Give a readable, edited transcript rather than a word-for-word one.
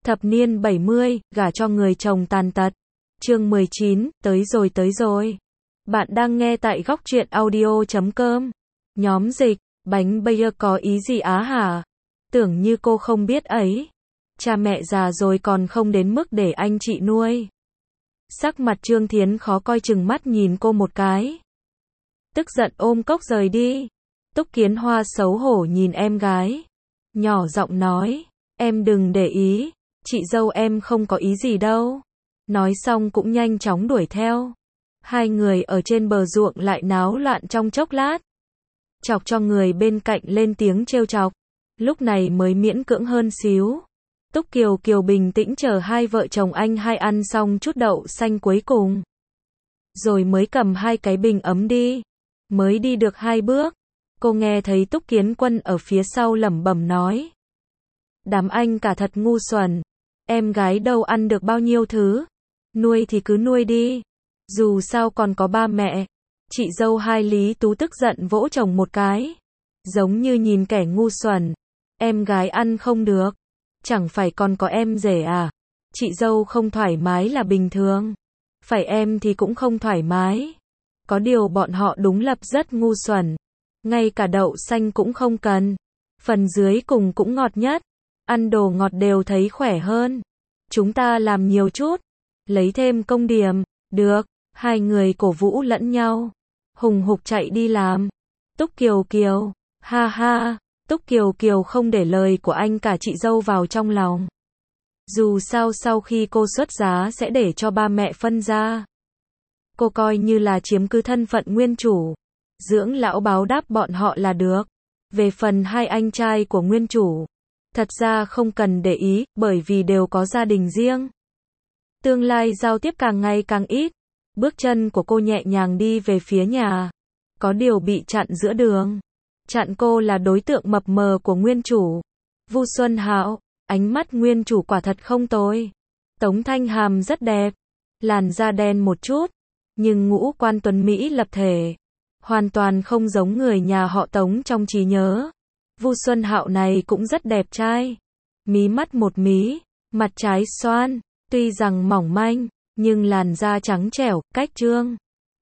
Thập niên 70, gả cho người chồng tàn tật. Chương 19, tới rồi. Bạn đang nghe tại góc truyện audio.com. Nhóm dịch, bánh bây có ý gì á hả? Tưởng như cô không biết ấy. Cha mẹ già rồi còn không đến mức để anh chị nuôi. Sắc mặt Trương Thiến khó coi chừng mắt nhìn cô một cái. Tức giận ôm cốc rời đi. Túc Kiến Hoa xấu hổ nhìn em gái. Nhỏ giọng nói, em đừng để ý. Chị dâu em không có ý gì đâu. Nói xong cũng nhanh chóng đuổi theo. Hai người ở trên bờ ruộng lại náo loạn trong chốc lát. Chọc cho người bên cạnh lên tiếng trêu chọc. Lúc này mới miễn cưỡng hơn xíu. Túc Kiều bình tĩnh chờ hai vợ chồng anh hai ăn xong chút đậu xanh cuối cùng. Rồi mới cầm hai cái bình ấm đi. Mới đi được 2 bước. Cô nghe thấy Túc Kiến Quân ở phía sau lẩm bẩm nói. Đám anh cả thật ngu xuẩn. Em gái đâu ăn được bao nhiêu thứ. Nuôi thì cứ nuôi đi. Dù sao còn có ba mẹ. Chị dâu hai Lý Tú tức giận vỗ chồng một cái. Giống như nhìn kẻ ngu xuẩn. Em gái ăn không được. Chẳng phải còn có em rể à. Chị dâu không thoải mái là bình thường. Phải em thì cũng không thoải mái. Có điều bọn họ đúng lập rất ngu xuẩn. Ngay cả đậu xanh cũng không cần. Phần dưới cùng cũng ngọt nhất. Ăn đồ ngọt đều thấy khỏe hơn. Chúng ta làm nhiều chút. Lấy thêm công điểm. Được. Hai người cổ vũ lẫn nhau. Hùng hục chạy đi làm. Túc Kiều. Ha ha. Túc Kiều không để lời của anh cả chị dâu vào trong lòng. Dù sao sau khi cô xuất giá sẽ để cho ba mẹ phân ra. Cô coi như là chiếm cứ thân phận nguyên chủ. Dưỡng lão báo đáp bọn họ là được. Về phần hai anh trai của nguyên chủ. Thật ra không cần để ý, bởi vì đều có gia đình riêng. Tương lai giao tiếp càng ngày càng ít. Bước chân của cô nhẹ nhàng đi về phía nhà. Có điều bị chặn giữa đường. Chặn cô là đối tượng mập mờ của nguyên chủ. Vu Xuân Hạo, ánh mắt nguyên chủ quả thật không tồi. Tống Thanh Hàm rất đẹp. Làn da đen một chút. Nhưng ngũ quan tuấn Mỹ lập thể. Hoàn toàn không giống người nhà họ Tống trong trí nhớ. Vu Xuân Hạo này cũng rất đẹp trai. Mí mắt một mí. Mặt trái xoan. Tuy rằng mỏng manh. Nhưng làn da trắng trẻo, cách trương.